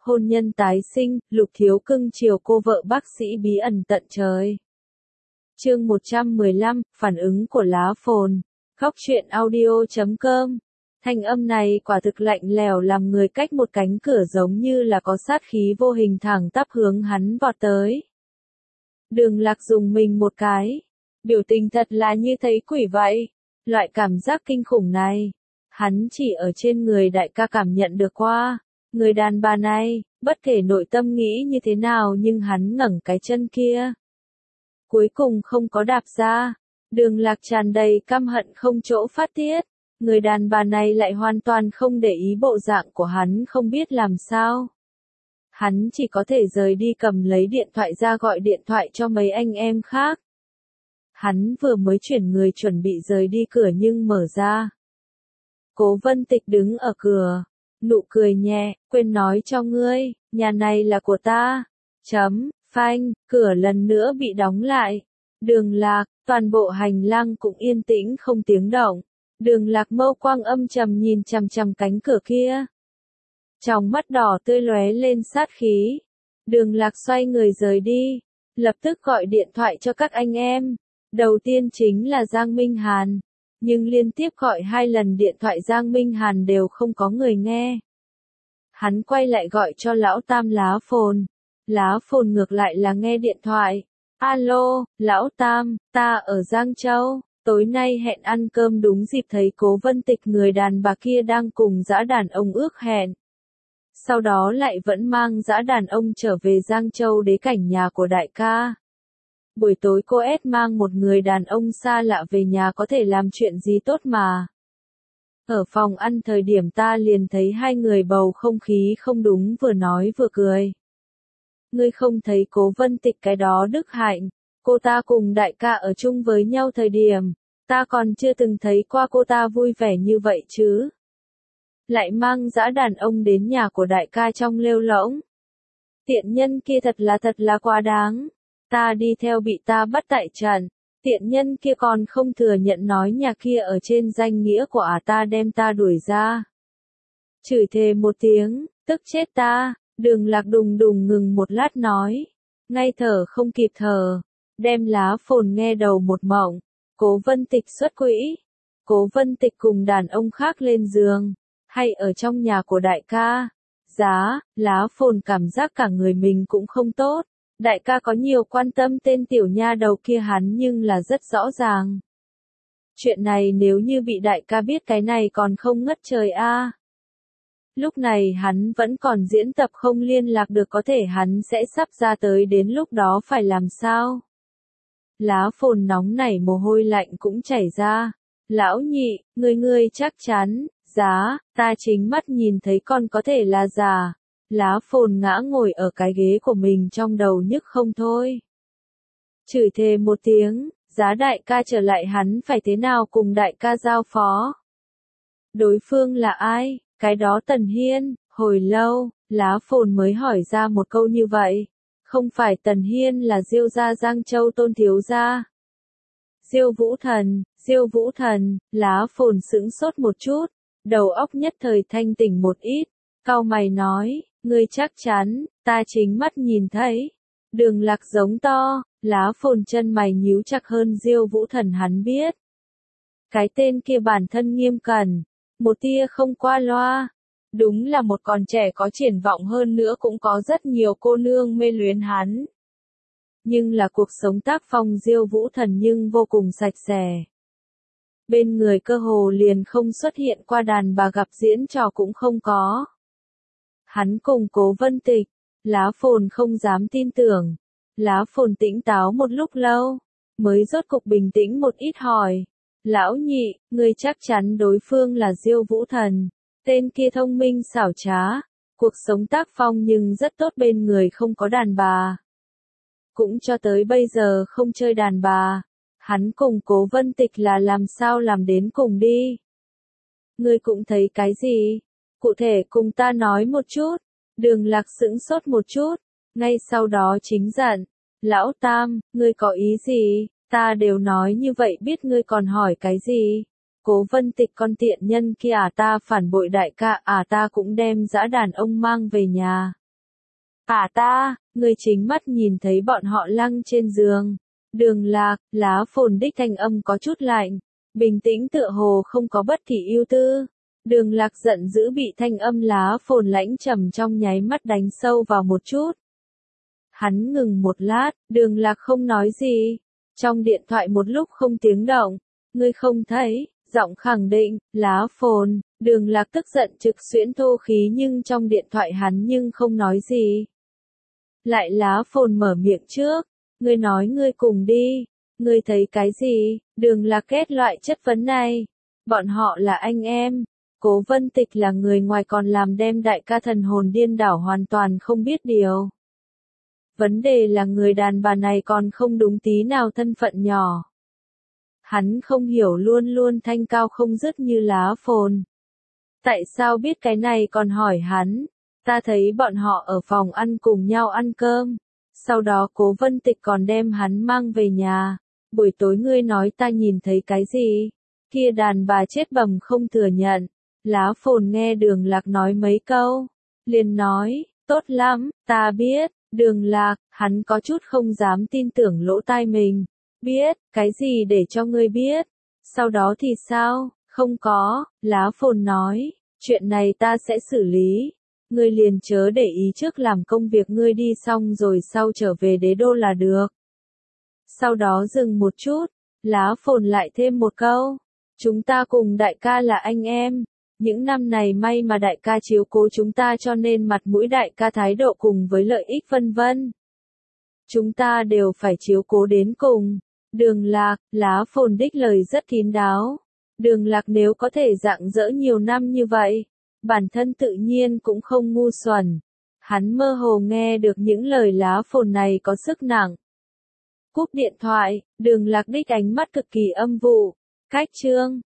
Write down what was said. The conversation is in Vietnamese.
hôn nhân tái sinh, Lục Thiếu cưng chiều cô vợ bác sĩ bí ẩn tận trời. Chương 115, phản ứng của lá phồn. Góc truyện audio.com. Thanh âm này quả thực lạnh lẽo làm người cách một cánh cửa giống như là có sát khí vô hình thẳng tắp hướng hắn vọt tới. Đường Lạc dùng mình một cái. Biểu tình thật là như thấy quỷ vậy. Loại cảm giác kinh khủng này, hắn chỉ ở trên người đại ca cảm nhận được qua. Người đàn bà này, bất kể nội tâm nghĩ như thế nào nhưng hắn ngẩng cái chân kia. Cuối cùng không có đạp ra. Đường Lạc tràn đầy căm hận không chỗ phát tiết. Người đàn bà này lại hoàn toàn không để ý bộ dạng của hắn không biết làm sao. Hắn chỉ có thể rời đi cầm lấy điện thoại ra gọi điện thoại cho mấy anh em khác. Hắn vừa mới chuyển người chuẩn bị rời đi cửa nhưng mở ra. Cố Vân Tịch đứng ở cửa, nụ cười nhẹ, quên nói cho ngươi, nhà này là của ta. Phanh, cửa lần nữa bị đóng lại. Đường Lạc, toàn bộ hành lang cũng yên tĩnh không tiếng động. Đường Lạc mâu quang âm trầm nhìn chằm chằm cánh cửa kia. Trong mắt đỏ tươi lóe lên sát khí. Đường Lạc xoay người rời đi, lập tức gọi điện thoại cho các anh em. Đầu tiên chính là Giang Minh Hàn, nhưng liên tiếp gọi 2 lần điện thoại Giang Minh Hàn đều không có người nghe. Hắn quay lại gọi cho lão Tam Lá Phồn. Lá Phồn ngược lại là nghe điện thoại. Alo, lão Tam, ta ở Giang Châu, tối nay hẹn ăn cơm đúng dịp thấy Cố Vân Tịch người đàn bà kia đang cùng dã đàn ông ước hẹn. Sau đó lại vẫn mang dã đàn ông trở về Giang Châu đế cảnh nhà của đại ca. Buổi tối cô S mang một người đàn ông xa lạ về nhà có thể làm chuyện gì tốt mà. Ở phòng ăn thời điểm ta liền thấy hai người bầu không khí không đúng vừa nói vừa cười. Ngươi không thấy Cố Vân Tịch cái đó đức hạnh, cô ta cùng đại ca ở chung với nhau thời điểm, ta còn chưa từng thấy qua cô ta vui vẻ như vậy chứ. Lại mang dã đàn ông đến nhà của đại ca trong lêu lỗng. Tiện nhân kia thật là quá đáng. Ta đi theo bị ta bắt tại trận. Tiện nhân kia còn không thừa nhận nói nhà kia ở trên danh nghĩa của ta đem ta đuổi ra. Chửi thề một tiếng, tức chết ta. Đường Lạc đùng đùng ngừng một lát nói. Ngay thở không kịp thở. Đem Lá Phồn nghe đầu một mộng. Cố Vân Tịch xuất quỹ. Cố Vân Tịch cùng đàn ông khác lên giường. Hay ở trong nhà của đại ca. Lá Phồn cảm giác cả người mình cũng không tốt. Đại ca có nhiều quan tâm tên tiểu nha đầu kia hắn nhưng là rất rõ ràng. Chuyện này nếu như bị đại ca biết cái này còn không ngất trời a. Lúc này hắn vẫn còn diễn tập không liên lạc được có thể hắn sẽ sắp ra tới đến lúc đó phải làm sao. Lá Phồn nóng nảy mồ hôi lạnh cũng chảy ra. Lão nhị, ngươi chắc chắn, ta chính mắt nhìn thấy con có thể là giả. Lá Phồn ngã ngồi ở cái ghế của mình trong đầu nhức không thôi. Chửi thề một tiếng, đại ca trở lại hắn phải thế nào cùng đại ca giao phó. Đối phương là ai? Cái đó Tần Hiên. Hồi lâu, Lá Phồn mới hỏi ra một câu như vậy. Không phải Tần Hiên là Diêu gia Giang Châu Tôn thiếu gia. Diêu Vũ Thần, Lá Phồn sững sốt một chút, đầu óc nhất thời thanh tỉnh một ít, cau mày nói, ngươi chắc chắn, ta chính mắt nhìn thấy. Đường Lạc giống to, Lá Phồn chân mày nhíu chặt hơn Diêu Vũ Thần hắn biết. Cái tên kia bản thân nghiêm cẩn, một tia không qua loa. Đúng là một con trẻ có triển vọng hơn nữa cũng có rất nhiều cô nương mê luyến hắn. Nhưng là cuộc sống tác phong Diêu Vũ Thần nhưng vô cùng sạch sẽ. Bên người cơ hồ liền không xuất hiện qua đàn bà gặp diễn trò cũng không có. Hắn cùng Cố Vân Tịch, Lá Phồn không dám tin tưởng. Lá Phồn tĩnh táo một lúc lâu, mới rốt cục bình tĩnh một ít hỏi. Lão nhị, ngươi chắc chắn đối phương là Diêu Vũ Thần. Tên kia thông minh xảo trá, cuộc sống tác phong nhưng rất tốt bên người không có đàn bà. Cũng cho tới bây giờ không chơi đàn bà. Hắn cùng Cố Vân Tịch là làm sao làm đến cùng đi. Ngươi cũng thấy cái gì? Cụ thể cùng ta nói một chút. Đường Lạc sững sốt một chút, ngay sau đó chính giận. Lão Tam, ngươi có ý gì? Ta đều nói như vậy biết ngươi còn hỏi cái gì? Cố Vân Tịch con tiện nhân kia ta phản bội đại ca ta cũng đem dã đàn ông mang về nhà. Người chính mắt nhìn thấy bọn họ lăng trên giường. Đường Lạc, Lá Phồn đích thanh âm có chút lạnh, bình tĩnh tựa hồ không có bất kỳ ưu tư. Đường Lạc giận dữ bị thanh âm Lá Phồn lãnh trầm trong nháy mắt đánh sâu vào một chút. Hắn ngừng một lát, Đường Lạc không nói gì. Trong điện thoại một lúc không tiếng động. Ngươi không thấy, giọng khẳng định, Lá Phồn. Đường Lạc tức giận trực xuyễn thô khí nhưng trong điện thoại hắn nhưng không nói gì. Lại Lá Phồn mở miệng trước. Ngươi nói ngươi cùng đi. Ngươi thấy cái gì? Đường Lạc kết loại chất vấn này. Bọn họ là anh em. Cố Vân Tịch là người ngoài còn làm đem đại ca thần hồn điên đảo hoàn toàn không biết điều. Vấn đề là người đàn bà này còn không đúng tí nào thân phận nhỏ. Hắn không hiểu luôn luôn thanh cao không dứt như Lá Phồn. Tại sao biết cái này còn hỏi hắn? Ta thấy bọn họ ở phòng ăn cùng nhau ăn cơm. Sau đó Cố Vân Tịch còn đem hắn mang về nhà. Buổi tối ngươi nói ta nhìn thấy cái gì? Kia đàn bà chết bầm không thừa nhận. Lá Phồn nghe Đường Lạc nói mấy câu. Liền nói, tốt lắm, ta biết. Đường Lạc, hắn có chút không dám tin tưởng lỗ tai mình. Biết, cái gì để cho ngươi biết? Sau đó thì sao? Không có, Lá Phồn nói, chuyện này ta sẽ xử lý. Ngươi liền chớ để ý trước làm công việc ngươi đi xong rồi sau trở về đế đô là được. Sau đó dừng một chút, Lá Phồn lại thêm một câu. Chúng ta cùng đại ca là anh em. Những năm này may mà đại ca chiếu cố chúng ta cho nên mặt mũi đại ca thái độ cùng với lợi ích vân vân. Chúng ta đều phải chiếu cố đến cùng. Đường Lạc, Lá Phồn đích lời rất kín đáo. Đường Lạc nếu có thể rạng rỡ nhiều năm như vậy, bản thân tự nhiên cũng không ngu xuẩn. Hắn mơ hồ nghe được những lời Lá Phồn này có sức nặng. Cúp điện thoại, Đường Lạc đích ánh mắt cực kỳ âm vụ. Cách chương